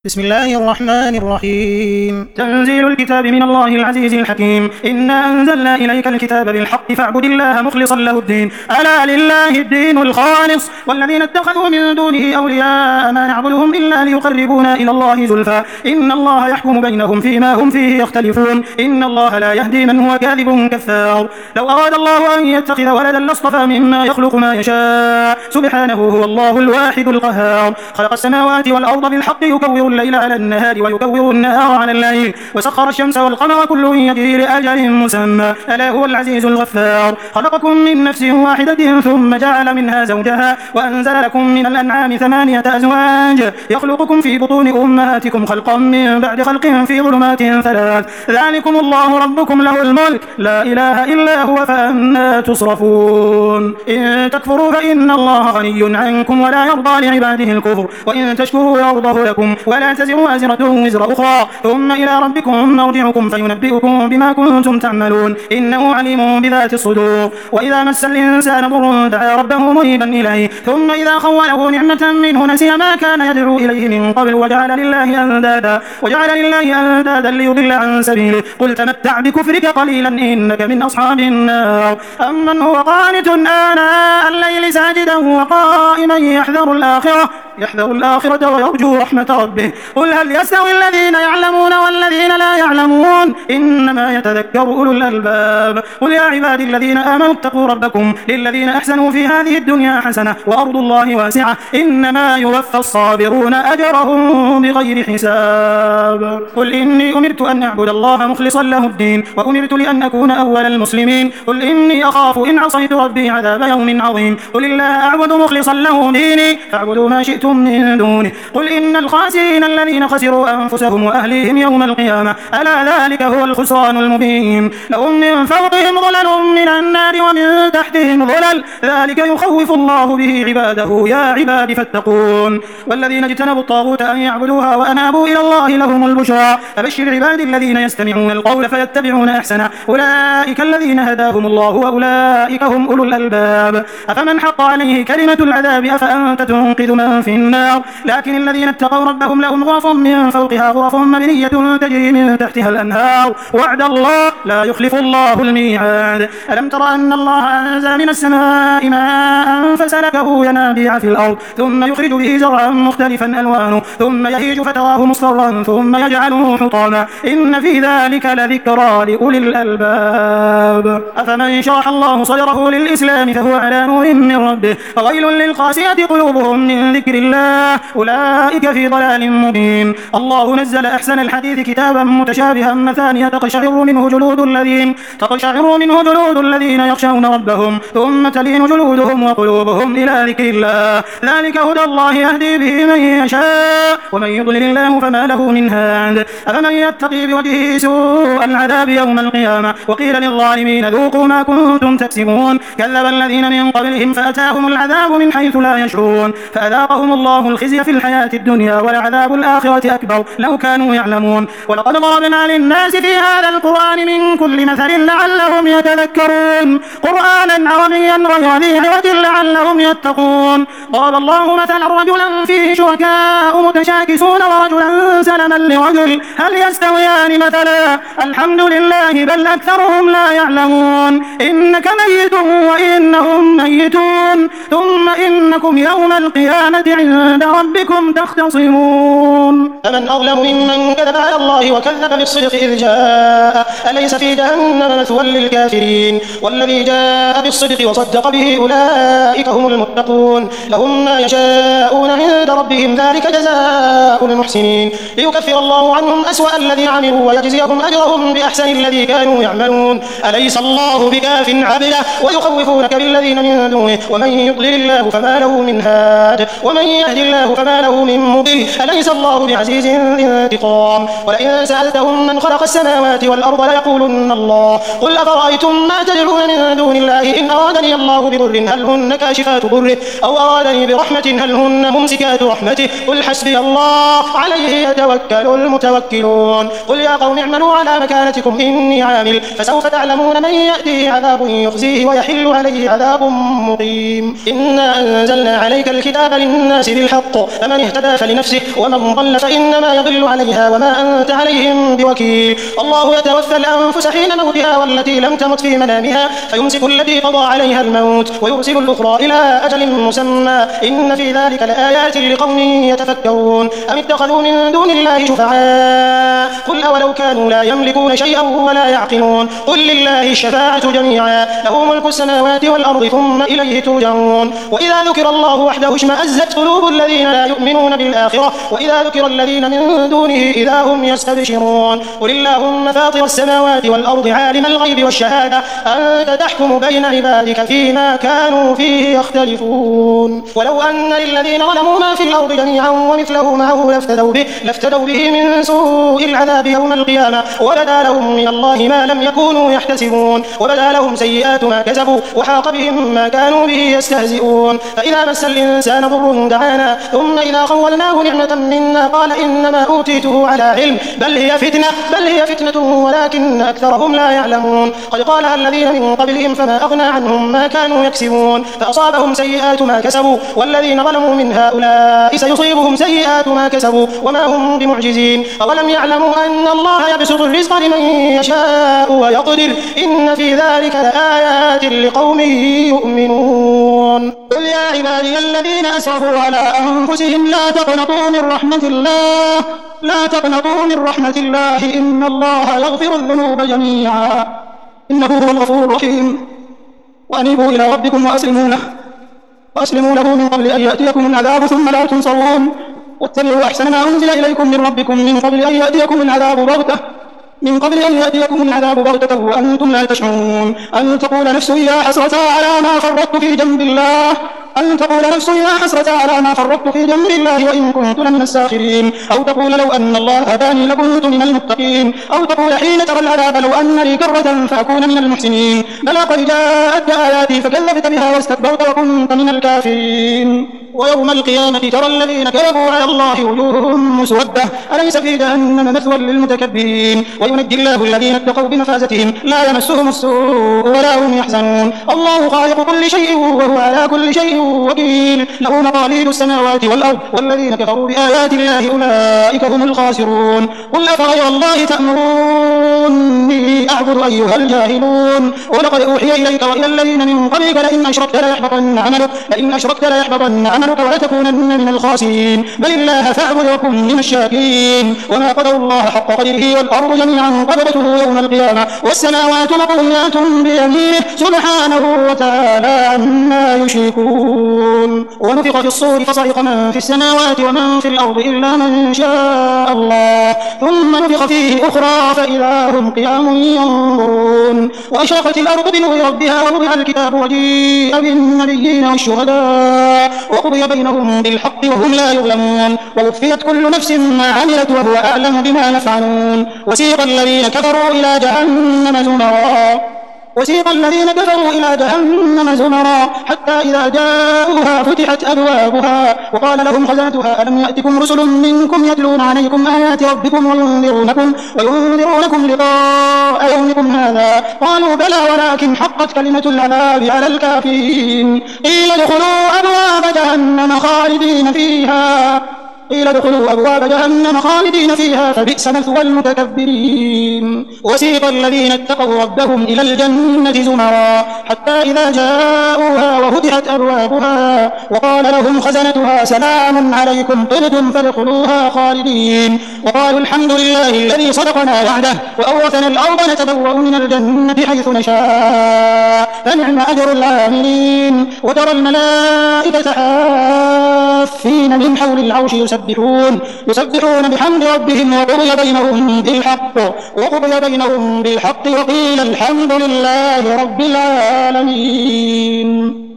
بسم الله الرحمن الرحيم. تنزيل الكتاب من الله العزيز الحكيم. إنا أنزلنا إليك الكتاب بالحق فاعبد الله مخلصا له الدين. ألا لله الدين الخالص والذين اتخذوا من دونه أولياء ما نعبدهم إلا ليقربونا إلى الله زلفى إن الله يحكم بينهم فيما هم فيه يختلفون إن الله لا يهدي من هو كاذب كفار. لو أراد الله أن يتخذ ولدا لاصطفى مما يخلق ما يشاء سبحانه هو الله الواحد القهار. خلق السماوات والأرض بالحق يكور الليل على النهار ويكور النهار على الليل وسخر الشمس والقمر كل يجري لأجل مسمى ألا هو العزيز الغفار. خلقكم من نفس واحدة ثم جعل منها زوجها وأنزل لكم من الأنعام 8 أزواج يخلقكم في بطون أمهاتكم خلقا من بعد خلق في ظلمات 3 ذلكم الله ربكم له الملك لا إله إلا هو فأنا تصرفون. إن تكفروا فإن الله غني عنكم ولا يرضى لعباده الكفر وإن تشكروا يرضه لكم ولا تزر وازرة وزر أخرى ثم إلى ربكم مرجعكم فينبئكم بما كنتم تعملون إنه عليم بذات الصدور. وإذا مس الإنسان ضر دعا ربه منيبا إليه ثم إذا خوله نعمة منه نسي ما كان يدعو إليه من قبل وجعل لله أندادا ليضل عن سبيله قل تمتع بكفرك قليلا إنك من أصحاب النار. أمن هو قانت آناء الليل ساجدا وقائما يحذر الآخرة ويرجو رحمة ربه قل هل يستوي الذين يعلمون والذين لا يعلمون إنما يتذكر أولو الألباب. قل يا عبادي الذين آمنوا اتقوا ربكم للذين أحسنوا في هذه الدنيا حسنة وأرض الله واسعة إنما يوفى الصابرون أجرهم بغير حساب. قل إني أمرت أن أعبد الله مخلصا له الدين وأمرت لأن أكون أول المسلمين. قل إني أخاف إن عصيت ربي عذاب يوم عظيم. قل الله أعبد مخلصا له ديني فاعبدوا ما شئتم من دونه. قل إن الخاسرين الذين خسروا أنفسهم وأهليهم يوم القيامة ألا ذلك هو الخسران المبين. لهم من فوقهم ظلل من النار ومن تحتهم ظلل ذلك يخوف الله به عباده يا عباد فاتقون. والذين اجتنبوا الطاغوت أن يعبدوها وأنابوا إلى الله لهم البشرى فبشر عباد الذين يستمعون القول فيتبعون أحسنه أولئك الذين هداهم الله وأولئك هم أولو الألباب. أفمن حق عليه كلمة العذاب أفأنت تنقذ من في النار لكن الذين اتقوا ربهم لهم غرف من فوقها غرف مبنية تجري من تحتها الأنهار وعد الله لا يخلف الله الميعاد. ألم تر أن الله أنزل من السماء ماء فسلكه ينابيع في الأرض ثم يخرج به زرعا مختلفا ألوانه ثم يهيج فتراه مصفرا ثم يجعله حطاما إن في ذلك لذكرى لأولي الألباب. أفمن شرح الله صدره للإسلام فهو على نور من ربه فويل للقاسية قلوبهم من ذكر الله أولئك في ضلال مبين. الله نزل أحسن الحديث كتابا متشابها مثانية تقشعر منه جلود الذين يخشون ربهم ثم تلين جلودهم وقلوبهم إلى ذكر الله ذلك هدى الله يهدي به من يشاء ومن يضلل الله فما له من هاد. أفمن يتقي بوجهه سوء العذاب يوم القيامة وقيل للظالمين ذوقوا ما كنتم تكسبون كذب الذين من قبلهم فأتاهم العذاب من حيث لا يشعرون فأذاقهم الله الخزي في الحياة الدنيا ولعذاب الآخرة أكبر لو كانوا يعلمون. ولقد ضربنا للناس في هذا القرآن من كل مثل لعلهم يتذكرون قرآنا عربيا غير ذي عوج لعلهم يتقون. ضرب الله مثلا رجلا فيه شركاء متشاكسون ورجلا سلما لرجل هل يستويان مثلا الحمد لله بل أكثرهم لا يعلمون. إنك ميت وإنهم ميتون ثم إنكم يوم القيامة عند ربكم تختصمون. فمن أظلم ممن كذب على الله وكذب بالصدق إذ جاء أليس في جهنم مثوى للكافرين والذي جاء بالصدق وصدق به أولئك هم المتقون لهم ما يشاءون عند ربهم ذلك جزاء المحسنين ليكفر الله عنهم أسوأ الذي عملوا ويجزيهم أجرهم بأحسن الذي كانوا يعملون. أليس الله بكاف عبده ويخوفونك بالذين من دونه ومن يضلل الله فما له من هاد ومن يهد الله فما له من مضل أليس الله بعزيز ذي انتقام. ولئن سألتهم من خلق السماوات والأرض ليقولن الله قل أفرأيتم ما تدعون من دون الله إن أرادني الله بضر هل هن كاشفات ضره أو أرادني برحمة هل هن ممسكات رحمته قل حسبي الله عليه يتوكل المتوكلون. قل يا قوم اعملوا على مكانتكم إني عامل فسوف تعلمون من يأتيه عذاب يخزيه ويحل عليه عذاب مقيم. إنا أنزلنا عليك الكتاب للناس الناس بالحق فمن اهتدى فلنفسه ومن ضل فإنما يضل عليها وما أنت عليهم بوكيل. الله يتوفى الأنفس حين موتها والتي لم تمت في منامها فيمسك التي قضى عليها الموت ويرسل الأخرى إلى أجل مسمى إن في ذلك لآيات لقوم يتفكرون. أم اتخذوا من دون الله شفعاء قل أولو كانوا لا يملكون شيئا ولا يعقلون قل لله الشفاعة جميعا له ملك السماوات والأرض ثم إليه ترجعون. وإذا ذكر الله وحده اشمأزت قلوب الذين لا يؤمنون بالآخرة وإذا ذكر الذين من دونه إذا هم يستبشرون. قل اللهم فاطر السماوات والأرض عالم الغيب والشهادة أنت تحكم بين عبادك فيما كانوا فيه يختلفون. ولو أن للذين ظلموا ما في الأرض جميعا ومثله معه لافتدوا به من سوء العذاب يوم القيامة وبدا لهم من الله ما لم يكونوا يحتسبون وبدا لهم سيئات ما كسبوا وحاق بهم ما كانوا به يستهزئون. فإذا مس الإنسان ضر دعانا ثم إذا خولناه نعمة منا قال إنما أوتيته على علم بل هي فتنة ولكن أكثرهم لا يعلمون. قد قالها الذين من قبلهم فما أغنى عنهم ما كانوا يكسبون فأصابهم سيئات ما كسبوا والذين ظلموا من هؤلاء سيصيبهم سيئات ما كسبوا وما هم بمعجزين. أولم يعلموا أن الله يبسط الرزق لمن يشاء ويقدر إن في ذلك لآيات لقوم يؤمنون. قل يا عبادي الذين أسرفوا على أنفسهم لا تقنطوا من رحمة الله إن الله يغفر الذنوب جميعا إنه هو الغفور الرحيم. وأنيبوا إلى ربكم وأسلموا له من قبل أن يأتيكم العذاب ثم لا تنصرون واتبعوا أحسن ما أنزل إليكم من ربكم من قبل أن يأتيكم العذاب بغتة وأنتم لا تشعرون. أن تقول نفس يا حسرة على ما فرطت في جنب الله وإن كنت لمن الساخرين. أو تقول لو أن الله هداني لكنت من المتقين. أو تقول حين ترى العذاب لو أن لي كرة فأكون من المحسنين. بلى قد جاءتك آياتي فكذبت بها واستكبرت وكنت من الكافرين. ويوم القيامة ترى الذين كذبوا على الله وجوههم مسودة أليس في جهنم مثوى للمتكبرين. وينجي الله الذين اتقوا بمفازتهم لا يمسهم السوء ولا هم يحزنون. الله خالق كل شيء وهو على كل شيء وكيل له مقاليد السماوات والأرض والذين كفروا بآيات الله أولئك هم الخاسرون. قل أفغير الله تأمروني أعبد أيها الجاهلون. ولقد أوحي إليك وإلى الذين من قبلك لئن أشركت ليحبطن عملك ولتكونن من الخاسرين. بل الله فاعبد وكن من الشاكرين. وما قدروا الله حق قدره والأرض جميعا قبضته يوم القيامة والسماوات مطويات بيمينه سبحانه وتعالى عما يشركون. ونفخ في الصور فصعق من في السماوات ومن في الأرض إلا من شاء الله ثم نفخ فيه أخرى فإذا هم قيام ينظرون. وأشرقت الأرض بنور ربها ووضع الكتاب وجيء بالنبيين والشهداء وقضي بينهم بالحق وهم لا يظلمون. ووفيت كل نفس ما عملت وهو أعلم بما يفعلون. وسيق الذين كفروا إلى جهنم زمرا حتى إذا جاءوها فتحت أبوابها وقال لهم خزنتها ألم يأتكم رسل منكم يتلون عليكم آيات ربكم وينذرونكم لقاء يومكم هذا قالوا بلى ولكن حقت كلمة العذاب على الكافرين. قيل ادخلوا أبواب جهنم خالدين فيها فبئس مثوى المتكبرين. وسيق الذين اتقوا ربهم إلى الجنة زمرا حتى إذا جاءوها وفتحت أبوابها وقال لهم خزنتها سلام عليكم طبتم فادخلوها خالدين. وقالوا الحمد لله الذي صدقنا وعده وأورثنا الأرض نتبوأ من الجنة حيث نشاء فنعم أجر العاملين. وترى الملائكة حافين من حول العرش يسبحون بحمد ربهم وقضي بينهم بالحق وقيل الحمد لله رب العالمين.